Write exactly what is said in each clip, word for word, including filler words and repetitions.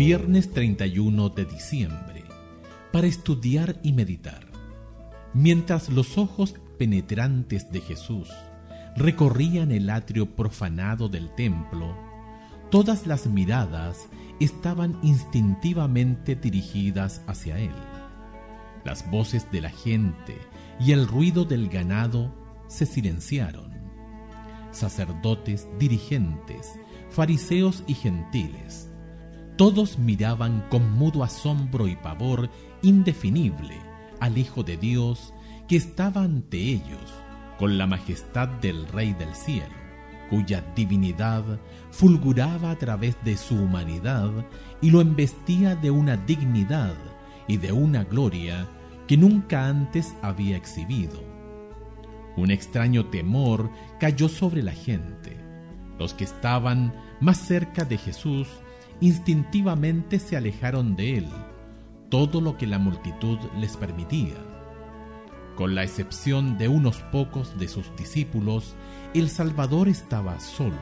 Viernes treinta y uno de diciembre, para estudiar y meditar. Mientras los ojos penetrantes de Jesús recorrían el atrio profanado del templo, todas las miradas estaban instintivamente dirigidas hacia él. Las voces de la gente y el ruido del ganado se silenciaron. Sacerdotes, dirigentes, fariseos y gentiles, todos miraban con mudo asombro y pavor indefinible al Hijo de Dios que estaba ante ellos con la majestad del Rey del cielo, cuya divinidad fulguraba a través de su humanidad y lo embestía de una dignidad y de una gloria que nunca antes había exhibido. Un extraño temor cayó sobre la gente. Los que estaban más cerca de Jesús instintivamente se alejaron de él, todo lo que la multitud les permitía. Con la excepción de unos pocos de sus discípulos, el Salvador estaba solo.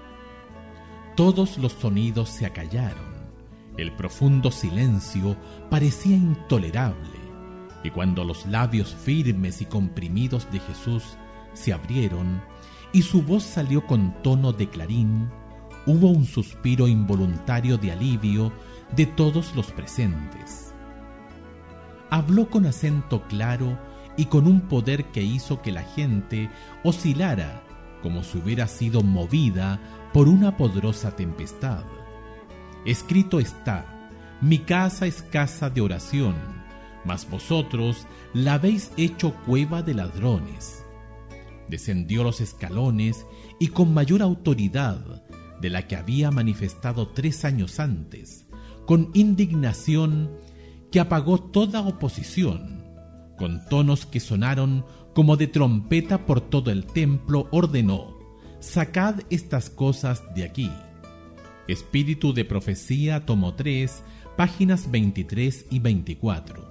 Todos los sonidos se acallaron. El profundo silencio parecía intolerable, y cuando los labios firmes y comprimidos de Jesús se abrieron y su voz salió con tono de clarín, hubo un suspiro involuntario de alivio de todos los presentes. Habló con acento claro y con un poder que hizo que la gente oscilara como si hubiera sido movida por una poderosa tempestad. Escrito está: mi casa es casa de oración, mas vosotros la habéis hecho cueva de ladrones. Descendió los escalones y con mayor autoridad de la que había manifestado tres años antes, con indignación que apagó toda oposición, con tonos que sonaron como de trompeta por todo el templo, ordenó: sacad estas cosas de aquí. Espíritu de Profecía, tomo tres, páginas veintitrés y veinticuatro.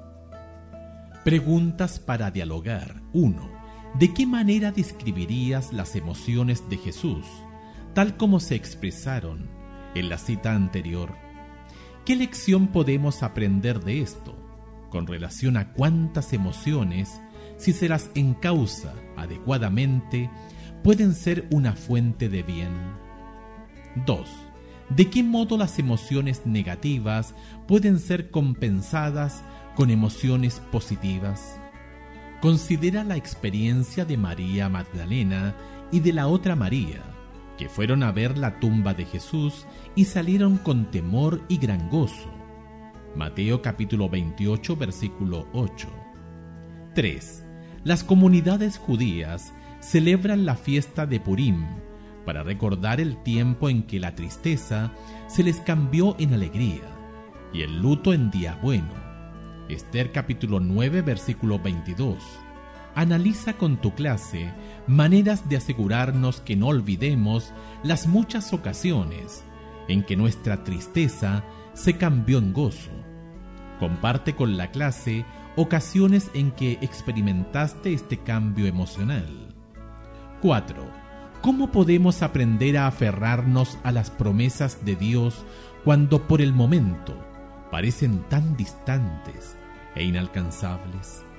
Preguntas para dialogar. uno. ¿De qué manera describirías las emociones de Jesús, tal como se expresaron en la cita anterior? ¿Qué lección podemos aprender de esto, con relación a cuántas emociones, si se las encausa adecuadamente, pueden ser una fuente de bien? dos. ¿De qué modo las emociones negativas pueden ser compensadas con emociones positivas? Considera la experiencia de María Magdalena y de la otra María, que fueron a ver la tumba de Jesús y salieron con temor y gran gozo. Mateo capítulo veintiocho, versículo ocho. tres. Las comunidades judías celebran la fiesta de Purim para recordar el tiempo en que la tristeza se les cambió en alegría y el luto en día bueno. Esther capítulo nueve, versículo veintidós. Analiza con tu clase maneras de asegurarnos que no olvidemos las muchas ocasiones en que nuestra tristeza se cambió en gozo. Comparte con la clase ocasiones en que experimentaste este cambio emocional. cuatro. ¿Cómo podemos aprender a aferrarnos a las promesas de Dios cuando por el momento parecen tan distantes e inalcanzables?